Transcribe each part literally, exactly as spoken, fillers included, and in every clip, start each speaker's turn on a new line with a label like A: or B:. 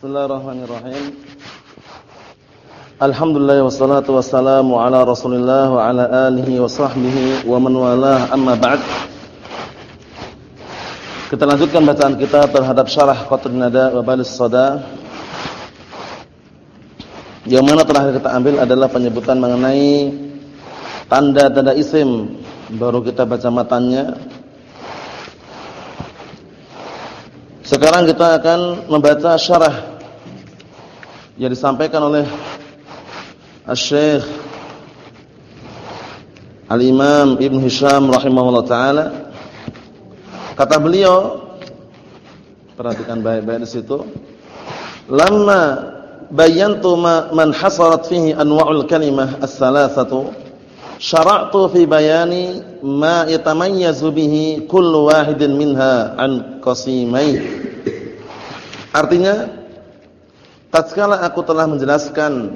A: Bismillahirrahmanirrahim. Alhamdulillah wassalatu wassalamu ala Rasulillah wa ala alihi wa sahbihi wa man walah, amma ba'd. Kita lanjutkan bacaan kita terhadap syarah Qatrun Nada wa Balis Sada. Yang mana terakhir kita ambil adalah penyebutan mengenai tanda-tanda isim. Baru kita baca matanya. Sekarang kita akan membaca syarah yang disampaikan oleh Asy-Syaikh Al-Imam Ibn Hisham rahimahullah ta'ala. Kata beliau, perhatikan baik-baik di situ. Lamma bayantu ma man hasarat fihi anwa'ul kalimah as-salasatu, syara'tu fi bayani ma yatamayyazu bihi kullu wahidin minha an qasimai. Artinya, tatkala aku telah menjelaskan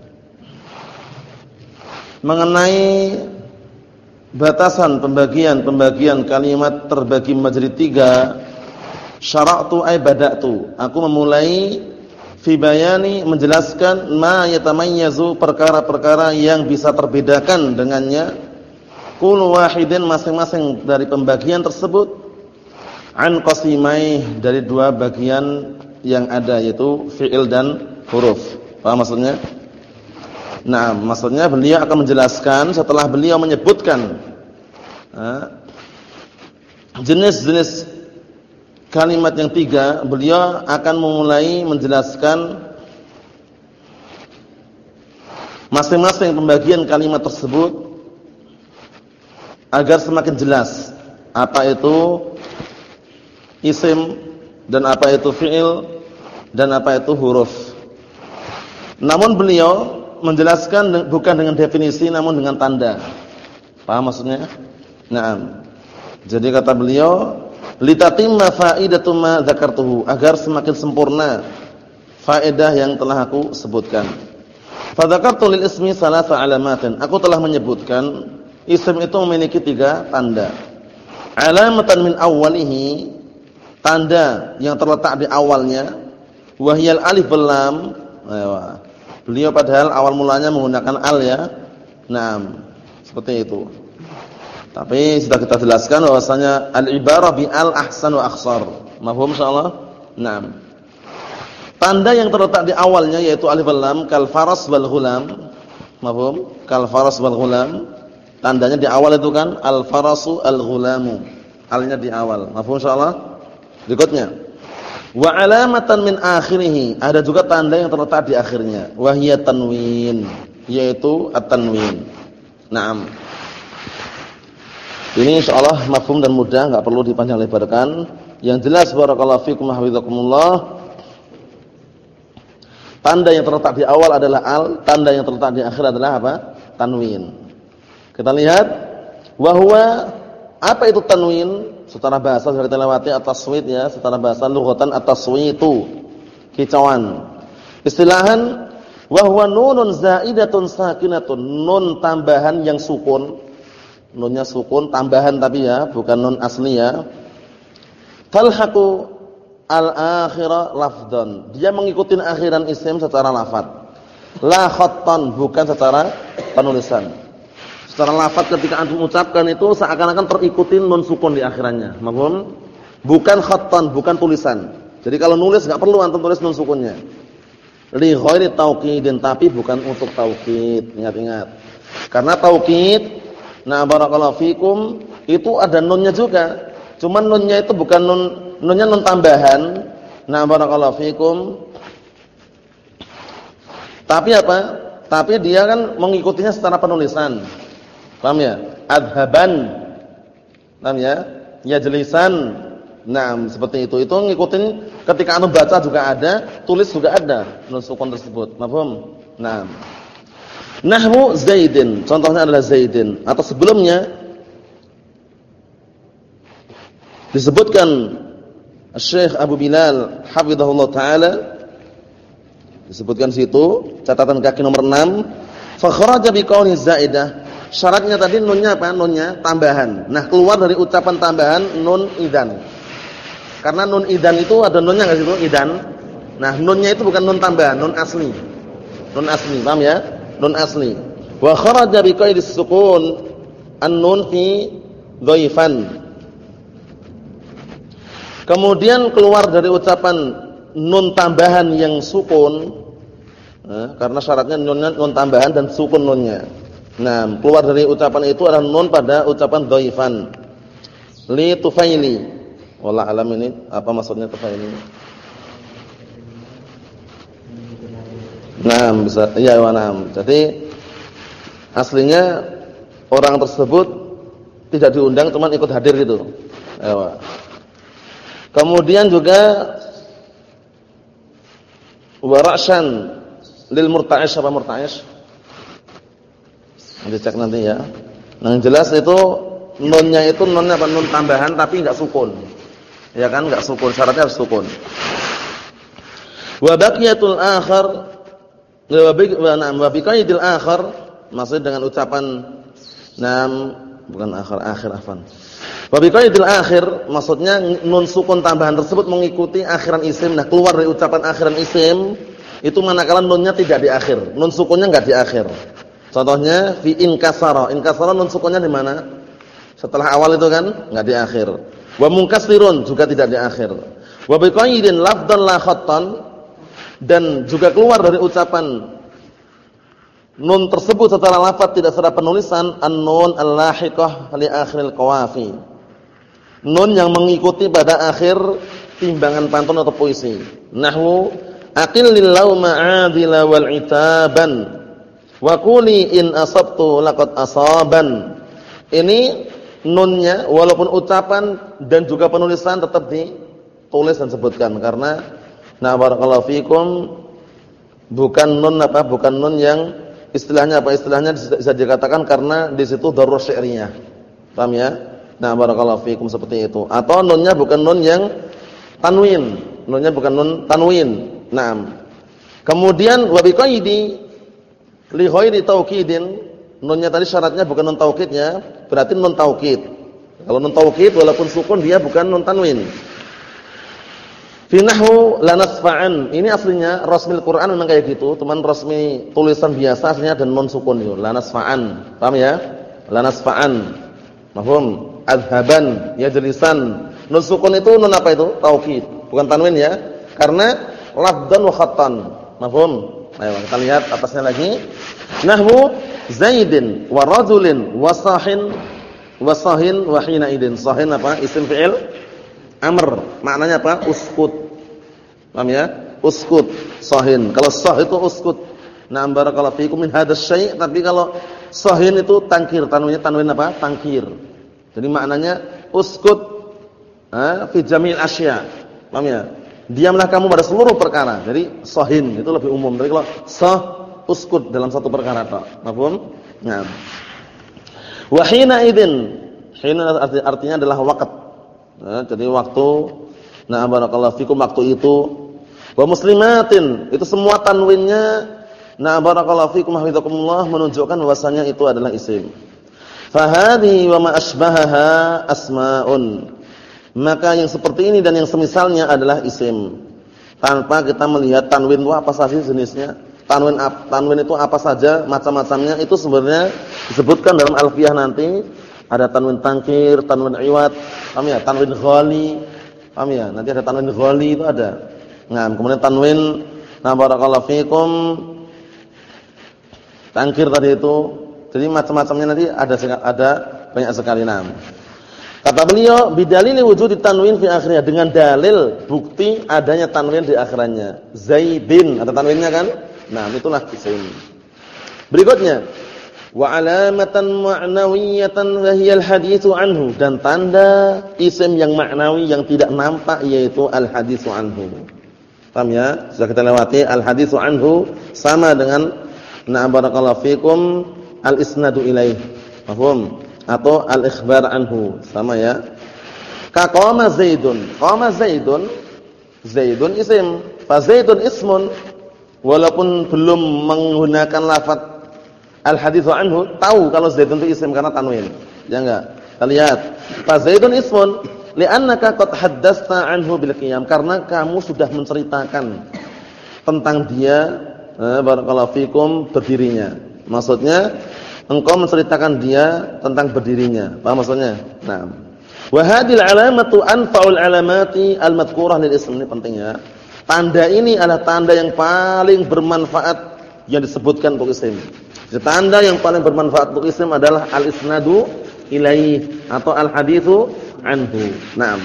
A: mengenai batasan pembagian-pembagian kalimat terbagi menjadi tiga, syara'tu ay bada'tu, aku memulai fi bayani menjelaskan ma yatamayyazu perkara-perkara yang bisa terbedakan dengannya kullu wahidin masing-masing dari pembagian tersebut an qasimai dari dua bagian yang ada, yaitu fi'il dan huruf. Paham maksudnya? Nah, maksudnya beliau akan menjelaskan setelah beliau menyebutkan jenis-jenis kalimat yang tiga, beliau akan memulai menjelaskan masing-masing pembagian kalimat tersebut agar semakin jelas apa itu isim dan apa itu fi'il dan apa itu huruf. Namun beliau menjelaskan bukan dengan definisi namun dengan tanda. Paham maksudnya? Naam. Jadi kata beliau, litatimma faidatu ma dzakartuhu, agar semakin sempurna faedah yang telah aku sebutkan. Fa dzakartu lil ismi salasa alamatin, aku telah menyebutkan isim itu memiliki tiga tanda. Alamatan min awwalihi, tanda yang terletak di awalnya, wahyal alif wal lam. Beliau padahal awal mulanya menggunakan al ya. Naam, seperti itu. Tapi sudah kita jelaskan bahwasanya al-ibarah bi al ahsan wa akhsar. Mafhum insyaallah? Naam. Tanda yang terletak di awalnya yaitu alif wal lam, kal faras wal ghulam. Mafhum? Kal faras wal ghulam. Tandanya di awal itu kan al farasu al ghulamu. Alnya di awal. Mafhum insyaallah? Berikutnya. Wa alamatan min akhirih, ada juga tanda yang terletak di akhirnya. Wa hiya tanwin, yaitu at-tanwin. Naam. Ini insyaallah mafhum dan mudah, enggak perlu dipanjang lebarkan. Yang jelas barakallahu fikum wa hafizakumullah. Tanda yang terletak di awal adalah al, tanda yang terletak di akhir adalah apa? Tanwin. Kita lihat wa huwa, apa itu tanwin? Secara bahasa sudah kita lewati at-taswit ya, secara bahasa lughatan at-taswitu, kicauan. Istilahan wa huwa nunun zaidatun sakinatun, nun tambahan yang sukun. Nunnya sukun tambahan tapi ya, bukan nun asli ya. Talhaqu al-akhira lafdhan, dia mengikuti akhiran isim secara lafaz. La khattan, bukan secara penulisan. Secara lafaz ketika antum ucapkan itu seakan-akan terikuti nun sukun di akhirannya. Mafhum? Bukan khattan, bukan tulisan. Jadi kalau nulis enggak perlu antum tulis nun sukunnya. Li ghairi taukidin, tapi bukan untuk taukid. Ingat-ingat. Karena taukid, nah barakallahu fikum, itu ada nunnya juga. Cuman nunnya itu bukan nun, nunnya nun tambahan. Nah barakallahu fikum. Tapi apa? Tapi dia kan mengikutinya secara penulisan. Paham ya? Adhaban. Paham ya? Yajlisan. Naam, seperti itu. Itu ngikutin ketika anu baca juga ada, tulis juga ada nun sukun tersebut. Paham? Naam. Nahwu Zaidin, contohnya adalah Zaidin. Atau sebelumnya disebutkan Syekh Abu Bilal hafizahullah taala, disebutkan situ catatan kaki nomor enam, fa kharaja bi qawli zaidah. Syaratnya tadi nunnya apa? Nunnya tambahan. Nah, keluar dari ucapan tambahan nun idan. Karena nun idan itu ada nunnya enggak sih, idan? Nah, nunnya itu bukan nun tambahan, nun asli. Nun asli, paham ya? Nun asli. Wa kharaja bi qaidis sukun an-nun fi dhaifan. Kemudian keluar dari ucapan nun tambahan yang sukun, nah, karena syaratnya nunnya nun tambahan dan sukun nunnya. Nah, keluar dari ucapan itu adalah nun pada ucapan dhaifan. Li tufaili. Wallah alam ini apa maksudnya tufaili? Nah, bisa iya wa na'am. Jadi aslinya orang tersebut tidak diundang, cuma ikut hadir gitu. Ya. Kemudian juga warashan lil murta'ish apa murta'ish? Nanti cek nanti ya. Nah, yang jelas itu nunnya itu nunnya apa nun tambahan tapi enggak sukun. Ya kan, enggak sukun, syaratnya harus sukun. Wa baqiyatul akhar wa biqaidil akhar, maksud dengan ucapan nam bukan akhir akhir afan. Wa biqaidil akhir maksudnya nun sukun tambahan tersebut mengikuti akhiran isim. Nah, keluar dari ucapan akhiran isim itu manakala nunnya tidak di akhir. Nun sukunnya enggak di akhir. Contohnya fi inkasara. Inkasara nun sukunnya di mana? Setelah awal itu kan enggak di akhir. Wa munkasirun juga tidak di akhir. Wa biqaidin lafdhan la khattan, dan juga keluar dari ucapan nun tersebut secara lafaz tidak secara penulisan an-nun al-lahiqah li akhiril qawafi. Nun yang mengikuti pada akhir timbangan pantun atau puisi. Nahwu aqil lillau ma'adila wal itaban wa quli in asabtu laqad asaban. Ini nunnya walaupun ucapan dan juga penulisan tetap ditulis dan sebutkan karena na barakallahu fikum bukan nun apa bukan nun yang istilahnya apa istilahnya bisa dikatakan karena di situ darurat syi'riyah. Paham ya? Nah, barakallahu fikum seperti itu. Atau nunnya bukan nun yang tanwin. Nunnya bukan nun tanwin. Naam. Kemudian wa biqaidi li ghairi taukidin, nunnya tadi syaratnya bukan nun taukidnya, berarti nun taukid. Kalau nun taukid walaupun sukun dia bukan nun tanwin. Fi nahwu lanasfa'an. Ini aslinya rasmil Quran memang kayak gitu, teman rasmi tulisan biasa aslinya dan nun sukun itu. Lanasfa'an. Paham ya? Lanasfa'an. Mafhum? Adhaban, yajlisan. Nun sukun itu nun apa itu? Taukid, bukan tanwin ya. Karena lafdhan wa khattan. Mafhum? Ayo kita lihat atasnya lagi. Nahwu Zaidin wa rajulin wa sahin wa sahin wa hina idin. Sahin apa? Isim fi'il amr. Maknanya apa? Uskut. Paham ya? Uskut, sahin. Kalau sah itu uskut. Na'am barakallahu fikum min hadzal syai', tapi kalau sahin itu tangkir, tanwinnya tanwin apa? Tangkir. Jadi maknanya uskut ha fi jamil asya. Paham ya? Diamlah kamu pada seluruh perkara. Jadi sahin itu lebih umum. Tapi kalau sah uskut dalam satu perkara tok. Paham? Nah. Wa hina idzin. Hina artinya adalah waqt. Nah, jadi waktu na'am barakallahu fikum waktu itu. Wa muslimatin, itu semua tanwinnya na'am barakallahu fikum hafizakumullah menunjukkan bahwasanya itu adalah isim. Fa hadhihi wa ma asbahaha asmaun. Maka yang seperti ini dan yang semisalnya adalah isim. Tanpa kita melihat tanwin itu apa saja jenisnya. Tanwin tanwin itu apa saja macam-macamnya itu sebenarnya disebutkan dalam alfiyah nanti. Ada tanwin tangkir, tanwin iwat, paham ya? Tanwin ghali, paham ya? Nanti ada tanwin ghali itu ada. Nah, kemudian tanwin na barakallahu fikum tangkir tadi itu. Jadi macam-macamnya nanti ada ada banyak sekali nama. Kata beliau, bidalili wujudi tanwin fi akhirnya, dengan dalil bukti adanya tanwin di akhirannya. Zaidin, ada tanwinnya kan? Nah, itulah isim. Berikutnya, wa alamatan ma'nawiyatan wa hiya al-haditsu anhu, dan tanda isim yang maknawi yang tidak nampak yaitu al-haditsu anhu. Paham ya? Sudah kita lewati al-haditsu anhu sama dengan na barakallahu fikum al-isnadu ilaih. Paham? Atau al-ikhbar anhu, sama ya. Ka qama Zaidun, qama Zaidun, Zaidun isim, fa Zaidun ismun, walaupun belum menggunakan lafaz al-haditsu anhu, tahu kalau Zaidun itu isim karena tanwin. Ya enggak? Kita lihat, fa Zaidun ismun li'annaka qad haddasta anhu bil qiyam, karena kamu sudah menceritakan tentang dia, eh, barakallahu fikum, berdirinya. Maksudnya engkau menceritakan dia tentang berdirinya. Paham maksudnya? Nah, wa hadhil alamatu anfa'ul alamati al-madhkurah lil ism. Ini penting ya. Tanda ini adalah tanda yang paling bermanfaat yang disebutkan untuk isim. Tanda yang paling bermanfaat untuk isim adalah al-isnadu ilaih atau al-haditsu anhu. Naam.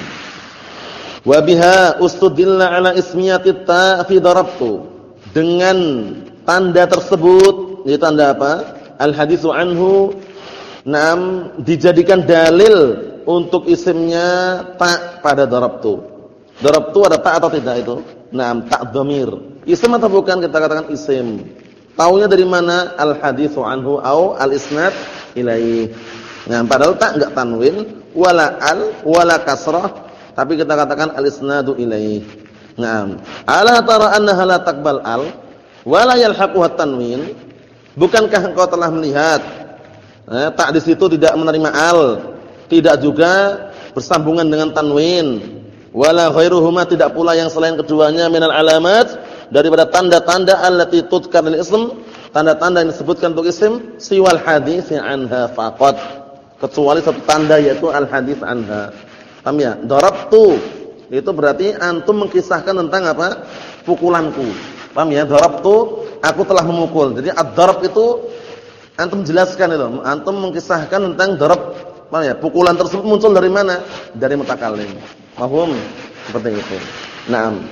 A: Wa biha ustudilla ala ismiyati ta fi darabtu. Dengan tanda tersebut, yaitu tanda apa? Al-haditsu anhu, naam, dijadikan dalil untuk isimnya ta pada darabtu. Darabtu ada ta atau tidak itu? Naam, ta dhamir. Isim atau bukan? Kita katakan isim. Taunya dari mana? Al-haditsu anhu au al-isnad ilaih. Nah, padahal tak enggak tanwin, wala al, wala kasrah, tapi kita katakan al-isnadu ilaih. Naam. Ala tara annaha la taqbal al, wala yalhaquha tanwin. Bukankah engkau telah melihat eh, tak di situ tidak menerima al, tidak juga bersambungan dengan tanwin. Wala ghairuhuma, tidak pula yang selain keduanya minal alamat, daripada tanda-tanda allati tudkar lil ism, tanda-tanda yang disebutkan untuk isim, siwal hadits anha faqat, kecuali satu tanda yaitu al hadits anha. Paham ya? Darabtu itu berarti antum mengkisahkan tentang apa? Pukulanku. Paham ya? Darabtu, aku telah memukul. Jadi ad-darab itu antum jelaskan itu. Antum mengkisahkan tentang darab. Paham ya? Pukulan tersebut muncul dari mana? Dari mutakallim. Paham? Seperti itu. Naam.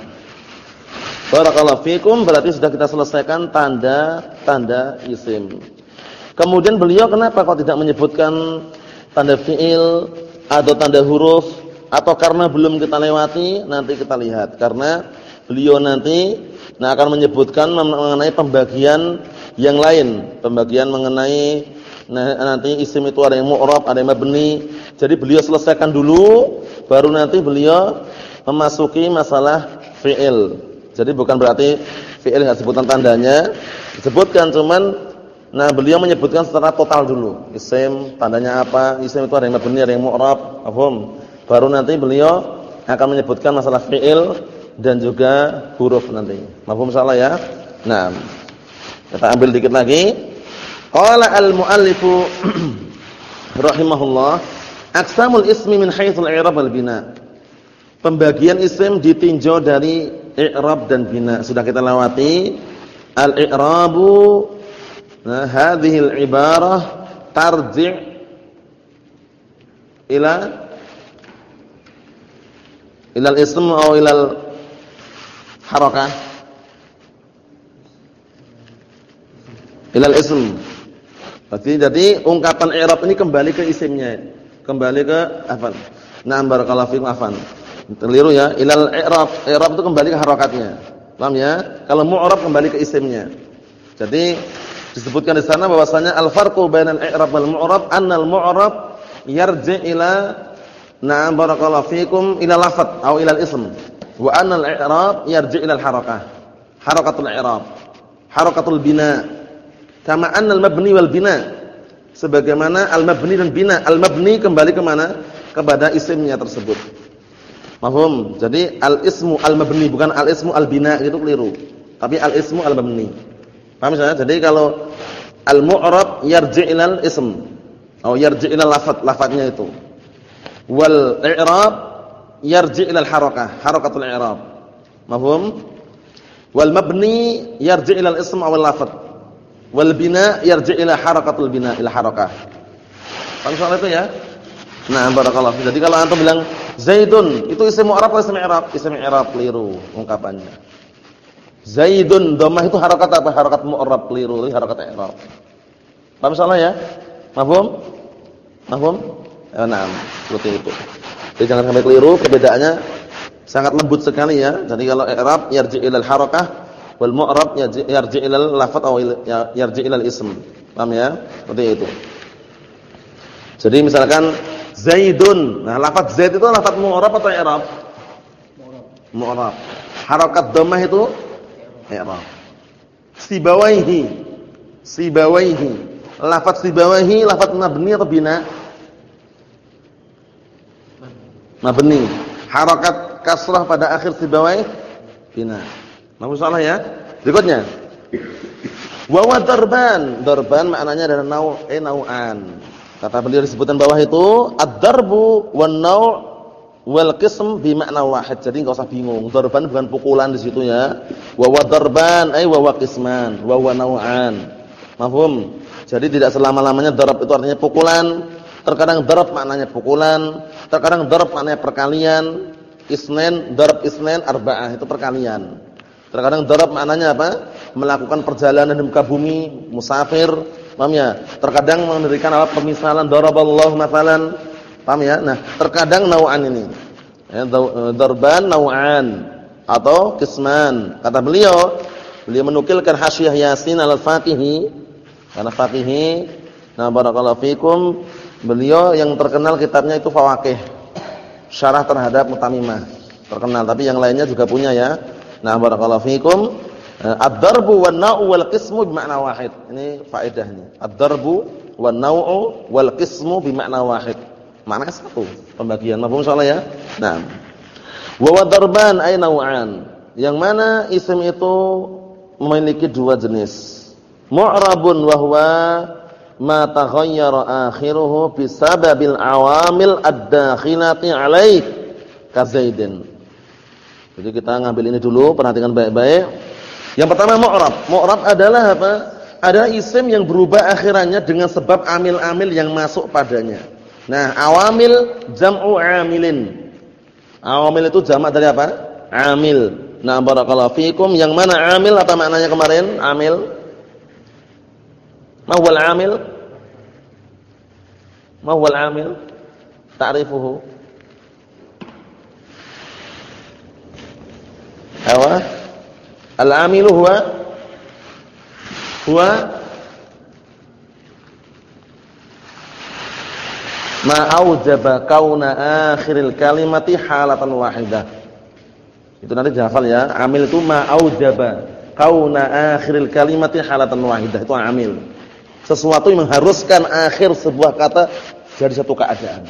A: Barakallahu fikum, berarti sudah kita selesaikan tanda-tanda isim. Kemudian beliau kenapa kok tidak menyebutkan tanda fiil atau tanda huruf, atau karena belum kita lewati? Nanti kita lihat. Karena beliau nanti nah akan menyebutkan mengenai pembagian yang lain, pembagian mengenai nah, nanti isim itu ada yang mu'rab, ada yang mabni. Jadi beliau selesaikan dulu, baru nanti beliau memasuki masalah fiil. Jadi bukan berarti fiil enggak sebutan tandanya, disebutkan cuman nah beliau menyebutkan secara total dulu. Isim tandanya apa? Isim itu ada yang mabni, ada yang mu'rab, paham? Baru nanti beliau akan menyebutkan masalah fiil dan juga huruf nanti. Paham salah ya? Nah, kita ambil dikit lagi. Qala al-muallifu rahimahullah, aqsamul ismi min haitsul i'rab wal bina. Pembagian isim ditinjau dari i'rab dan bina. Sudah kita lewati. Al-i'rabu, nah hadhihi al-ibarah tarji' ila ila al-ism atau ila al-harakah. Ila al-ism. Berarti jadi ungkapan i'rab ini kembali ke isimnya. Kembali ke afan. Na'am barakallahu fiikum afan. Keliru ya. Ilal i'rab. I'rab itu kembali ke harakatnya. Paham ya? Kalau mu'rab kembali ke isimnya. Jadi disebutkan di sana bahwasanya al-farqu bainal i'rab wal mu'rab annal mu'rab yarji' ila na'am barakallahu fiikum ila lafadz atau ila al-ism. Wa annal i'rab yarji' ila al-harakah. Harakatul i'rab. Harakatul bina. Kama annal mabni wal bina. Sebagaimana al-mabni dan bina. Al-mabni kembali ke mana? Kepada isimnya tersebut. Paham? Jadi al-ismu al-mabni bukan al-ismu al-bina, itu keliru. Tapi al-ismu al-mabni. Paham saya? Jadi kalau al-mu'rab yarji' ilal ism atau yarji' ilal lafadz, lafadznya itu. Wal i'rab yarji' ilal harakah, harakatul i'rab. Paham? Wal mabni yarji' ilal ism aw al-lafadz. Wal bina yarji' ila harakatul bina, ila harakah. Paham soal itu ya? Nah, barakallahu. Jadi kalau antum bilang Zaidun, itu isim mu'rab atau isim i'rab? Isim i'rab, keliru ungkapannya. Zaidun, dhammah itu harakat apa? Harakat mu'rab, keliru, harakat i'rab. Paham salah ya? Mafhum? Mafhum? Ya, na'am, seperti itu. Jadi jangan sampai keliru, perbedaannya sangat lembut sekali ya. Jadi kalau i'rab yarji' ilal harakah, wal mu'rab yarji' ilal lafadz atau yarji' ilal ism. Paham ya? Seperti itu. Jadi misalkan Zaidun. Nah, lafaz Zaid itu lafaz mu'rab atau i'rab? Mu'rab. Mu'rab. Harakat dhammah itu i'rab. Sibawaihi. Sibawaihi. Lafaz sibawaihi lafaz mabni atau bina? Mabni. Harakat kasrah pada akhir sibawaihi bina. Masalah ya. Berikutnya. Wa wa darban. Darban maknanya adalah nau' eh nau'an. Kata beliau disebutkan bawah itu ad-darbu wan nau' wal qism bi makna wahid. Jadi enggak usah bingung. Darban bukan pukulan di situ ya. Wa wa darban ay wa wa qisman, wa wa nau'an. Mafhum? Jadi tidak selama-lamanya darab itu artinya pukulan. Terkadang darab maknanya pukulan, terkadang darab maknanya perkalian. Isnen, darab isnen arba'ah itu perkalian. Terkadang darab maknanya apa? Melakukan perjalanan di muka bumi, musafir, paham ya? Terkadang memberikan apa? Pemisalan daraballahu mathalan. Paham ya? Nah, terkadang nau'an ini. Ya, darban nau'an atau qisman. Kata beliau, beliau menukilkan Hasyiah Yasin al-Faqihi. Karena Faqihi, nah barakallahu fikum, beliau yang terkenal kitabnya itu Fawaqih. Syarah terhadap Mutamimah. Terkenal, tapi yang lainnya juga punya ya. Nah, barakallahu fikum. Ad-darbu wan nau'u wal qismu bi makna wahid. Ini faedahnya. Ad-darbu wan nau'u wal qismu bi makna wahid. Maknanya satu, pembagian. Mafhum insyaallah ya? Nah. Wa wadarban ay nau'an. Yang mana isim itu memiliki dua jenis. Mu'rabun wa huwa ma taghayyara akhiruhu bisababil awamil ad-dakhilati 'alaih ka Zaidin. Jadi kita ngambil ini dulu, perhatikan baik-baik. Yang pertama mu'rab. Mu'rab adalah apa? Adalah isim yang berubah akhirannya dengan sebab amil-amil yang masuk padanya. Nah, awamil jam'u amilin. Awamil itu jamak dari apa? Amil. Nah, barakallahu fikum. Yang mana amil apa maknanya kemarin? Amil. Ma huwal amil? Ma huwal amil? Ta'rifuhu? Awa? Al-amilu huwa huwa ma aujaba kauna akhiril kalimati halatan wahidah. Itu nanti dihafal ya. Amil itu ma aujaba kauna akhiril kalimati halatan wahidah. Itu amil. Sesuatu yang mengharuskan akhir sebuah kata jadi satu keadaan.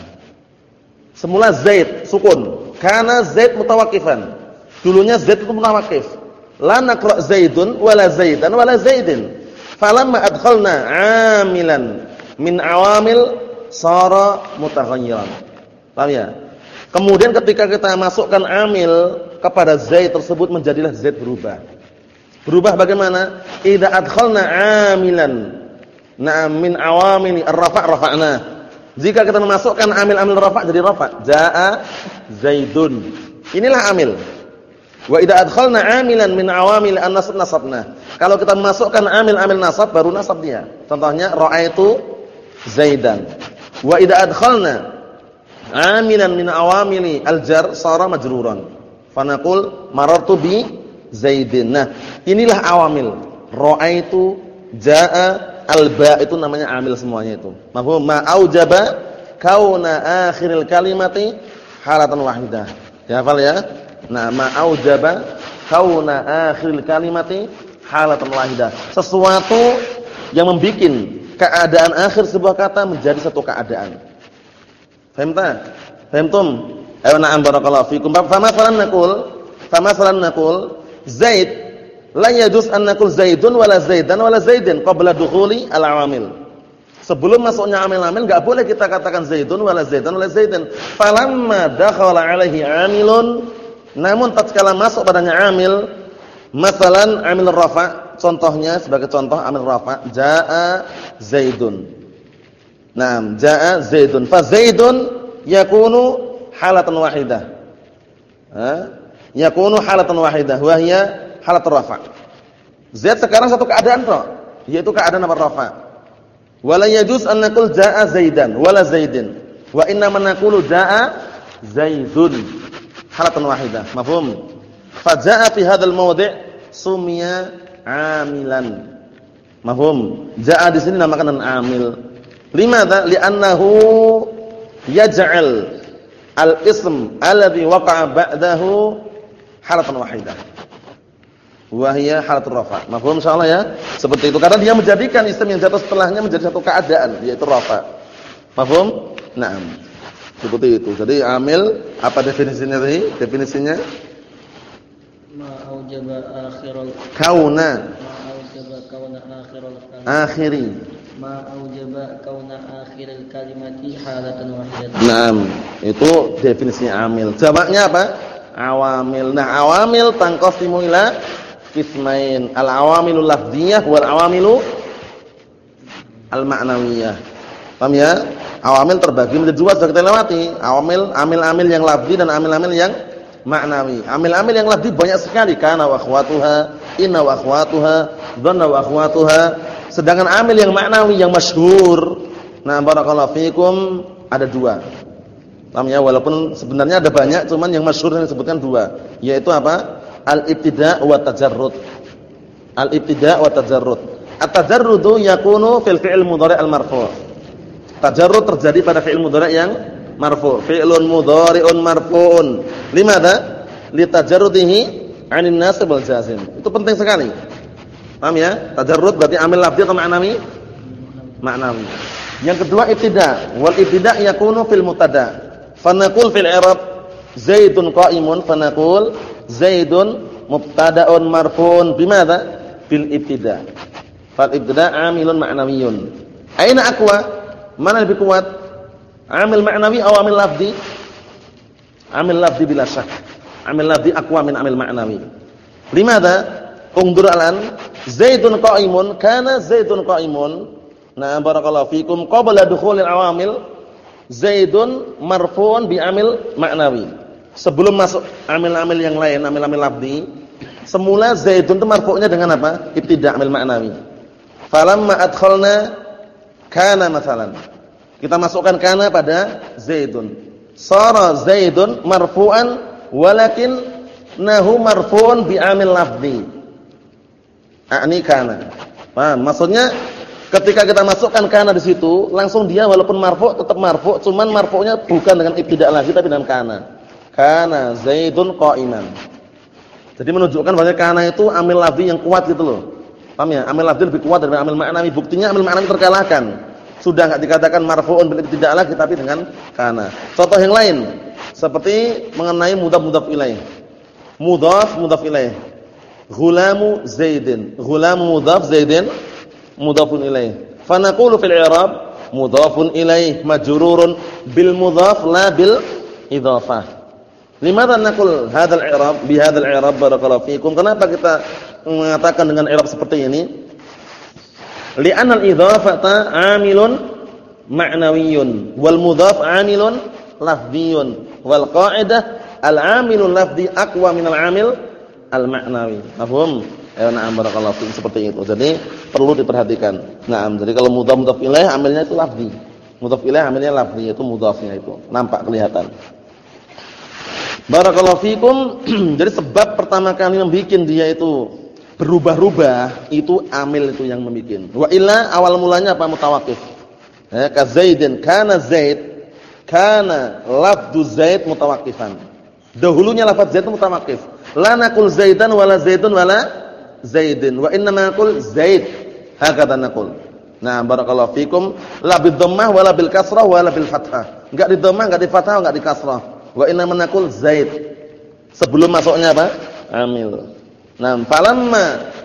A: Semula Zaid sukun, karena Zaid mutawakifan. Dulunya Zaid itu mutawakif. La naqra Zaidun wala Zaidan wala Zaidin. Falamma adkhalna 'amilan min awamil sara mutaghayyiran. Paham ya? Kemudian ketika kita masukkan amil kepada Zaid tersebut menjadilah Zaid berubah. Berubah bagaimana? Idza adkhalna 'amilan na'am min awamil ar-rafa' rafa'na. Jika kita memasukkan amil-amil rafa' jadi rafa'. Jaa Zaidun. Inilah amil. Wa idza adkhalna 'amilan min awamil an-nasab nasabna. Kalau kita memasukkan amil-amil nasab baru nasab dia. Contohnya ra'aitu Zaidan. Wa idza adkhalna 'amilan min awamili al-jar sara majruran. Fa naqul marartu bi Zaidin. Nah, inilah awamil. Ra'aitu, jaa, al-ba itu namanya amil semuanya itu. Mafhum? Ma aujaba kauna akhiril kalimati halatan wahidah. Dihafal ya? Nah, ma aujaba kauna akhiril kalimati halatan wahidah. Sesuatu yang membuat keadaan akhir sebuah kata menjadi satu keadaan. Paham tak? Paham? Ayo na'am barakallahu fikum. Fa masalan naqul, fa masalan naqul Zaid la yajuz an naqul Zaidun wala Zaidan wala Zaidin qabla dukhuli al-awamil. Sebelum masuknya amil-amil enggak boleh kita katakan Zaidun wala Zaidan wala Zaidin. Falamma dakhala alaihi amilun, namun tatkala masuk padanya amil, masalan amil rafa', contohnya sebagai contoh amil rafa', jaa Zaidun. Naam, jaa Zaidun. Fa Zaidun yakunu halatan wahidah. Ha? Yakunu halatan wahidah wa hiya halat rafa'. Zaid sekarang satu keadaan toh, yaitu keadaan apa? Rafa'. Wala yajuz an naqul jaa Zaidan wala Zaidin. Wa inna man naqulu jaa Zaidun. Halatan wahidah. Mafhum? Fa jaa fi hadzal mawdi' summiya 'amilan. Mafhum? Jaa di sini namakan amil. Limadza? Li'annahu yaj'al al-ism alladhi waqa'a ba'dahu halatan wahidah. Wa hiya halatur rafa'. Mafhum insyaallah ya? Seperti itu karena dia menjadikan isim yang jatuh setelahnya menjadi satu keadaan yaitu rafa'. Mafhum? Naam. Seperti itu. Jadi amil apa definisinya tadi? Definisinya
B: ma aujaba akhiral
A: kauna
B: ma aujaba kauna akhiral
A: akhiri.
B: ma aujaba kauna akhiril kalimati halatan wahidatan.
A: Naam, itu definisinya amil. Jamaknya apa? Awamil. Nah, awamil tanqasimu ila qismain. Al-awamilul lafdhiyah wal awamilu al-ma'nawiyah. Paham ya? Awamil terbagi menjadi dua sudah kita lewati. Awamil, amil-amil yang lafzi dan amil-amil yang ma'nawi. Amil-amil yang lafzi banyak sekali. Kana wa akhwatuha, inna wa akhwatuha, dhanna wa akhwatuha. Sedangkan amil yang ma'nawi yang masyhur, nah barakallahu fikum, ada dua. Paham ya? Walaupun sebenarnya ada banyak, cuman yang masyhur yang disebutkan dua, yaitu apa? Al-ibtida' wa tajarrud. Al-ibtida' wa tajarrud. At-tajarrudu yakunu fil fi'il mudhari' al-marfu'. Tajarrud terjadi pada fi'il mudhari' yang marfu'. Fi'lun mudhari'un marfu'un. Limadha? Litajarrudihi 'anil nasib wal jazim. Itu penting sekali. Paham ya? Tajarrud berarti amil lafzi atau ma'nawi? Ma'nawi. Yang kedua ibtida'. Wal ibtida' yakunu fil mubtada'. Fa naqul fil i'rab Zaidun qa'imun, fa naqul Zaidun mubtada'un marfu'un bimadza? Bil ibtida'. Fal ibtida' amilun ma'nawiyyun. Aina aqwa? Mana lebih kuat? Amil ma'nawi atau amil lafzi? Amil lafzi bila syak. Amil lafzi aqwa min amil ma'nawi. Limadza? Ungdur alan Zaidun qa'imun, kana Zaidun qa'imun. Nah, barakallahu fikum, qabla dukhulil awamil Zaidun marfu'un bi amil ma'nawi. Sebelum masuk amil-amil yang lain, amil-amil lafzi, semula Zaidun itu marfu'nya dengan apa? Ibtida' amil ma'nawi. Falamma adkhalna kana masalan. Kita masukkan kana pada Zaidun. Sara Zaidun marfu'an walakin nahu marfu'un bi amil lafzi. A'ni kana. Paham? Maksudnya ketika kita masukkan kana di situ, langsung dia walaupun marfu' tetap marfu', cuman marfu'nya bukan dengan ibtida' lagi tapi dengan kana. Kana Zaidun qa'iman. Jadi menunjukkan bahwa kana itu amil lafzi yang kuat gitu loh. Paham ya? Amil lafzi lebih kuat daripada amil ma'nawi. Buktinya amil ma'nawi terkalahkan. Sudah enggak dikatakan marfu'un bil ibtida' lagi tapi dengan kana. Contoh yang lain seperti mengenai mudhaf mudhaf ilaih. Mudhaf mudhaf ilaih. Ghulamu Zaidin. Ghulamu mudhaf, Zaidin mudhafun ilaih. Fa naqulu fil i'rab mudhafun ilaih majrurun bil mudhaf la bil idhafah. Limadha naqul hadzal i'rab bi hadzal i'rab barakallahu fikum? Kenapa kita mengatakan dengan i'rab seperti ini? Li'anna al-idhafata 'amilun ma'nawiyyun wal mudhaf 'amilun lafdhiyyun wal qa'idah al-'amilul lafdhi aqwa min al-'amil al-ma'nawi. Mafhum? Ya, na'am barakallahu fiikum, seperti itu. Jadi perlu diperhatikan. Na'am. Jadi kalau mudhaf mudhaf ilaih amilnya itu lafzi. Mudhaf ilaih amilnya lafzi, itu mudhafnya itu. Nampak kelihatan. Barakallahu fiikum. Jadi sebab pertama kali membikin dia itu berubah-ubah itu amil itu yang membikin. Wa illa awal mulanya apa? Mutawaqqif. Ya, ka Zaidin, kana Zaid, kana lafdzu Zaid mutawaqqifan. Dahulunya lafaz Zaid itu mutawaqqif. La naqul Zaidan wala Zaidun wala Zaidin wa inna naqul Zaid. Hakadha naqul. Nah, barakallahu fikum, la bil dhammah wala bil kasrah wala bil fathah. Enggak di dhammah, enggak di fathah, enggak di kasrah. Wa inna naqul Zaid. Sebelum masuknya apa? Amil. Nah, falamma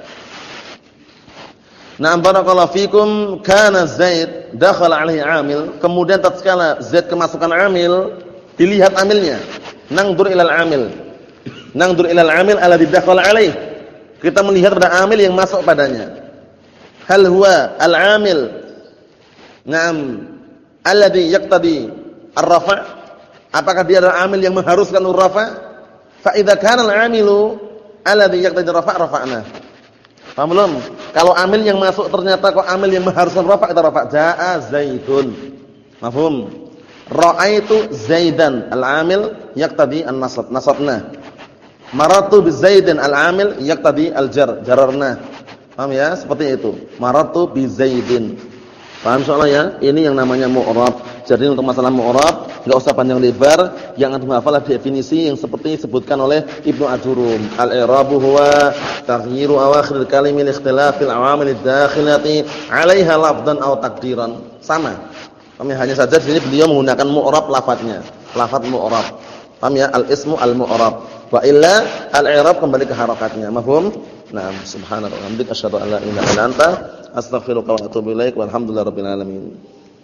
A: Nah, barakallahu fikum, kana Zaid dakhala alaihi amil, kemudian tatkala Zaid kemasukan amil, dilihat amilnya. Nangdur ilal amil. Nangdur ilal amil alladhi dakhala alaih. Kita melihat pada amil yang masuk padanya. Hal huwa al-amil na'am alladhi yaqtadi ar-rafa'? Apakah dia adalah amil yang mengharuskan ar-rafa'? Fa idza kana al-amilu alladhi yaqtadi ar-rafa' rafa'na. Paham belum? Kalau amil yang masuk ternyata kok amil yang mengharuskan rafa', kita rafa'. Jaa Zaidun. Mafhum? Ra'aitu Zaidan. Al-amil yaqtadi an-nasab. Nasabna. Maratu bi Zaidin, al-amil yaqtadi al-jar. Jararna. Paham ya? Seperti itu. Maratu bi Zaidin. Paham insyaallah ya? Ini yang namanya mu'rab. Jadi untuk masalah mu'rab enggak usah panjang lebar, yang antum hafal definisi yang seperti disebutkan oleh Ibnu Ajurum. Al-i'rabu huwa taghyiru awakhir al-kalimi li ikhtilafil awamil ad-dakhilati 'alaiha lafdhan aw taqdiran. Sama. Kami hanya saja di sini beliau menggunakan mu'rab lafadznya. Lafadz mu'rab. Paham ya? Al-ismu al-mu'rab. Wa illa al-i'rab kembali ke harakatnya. Mafhum? Naam, subhanallah wa bihamdika asyhadu an la ilaha illa anta astaghfiruka wa atubu ilaik. Walhamdulillahirabbil alamin.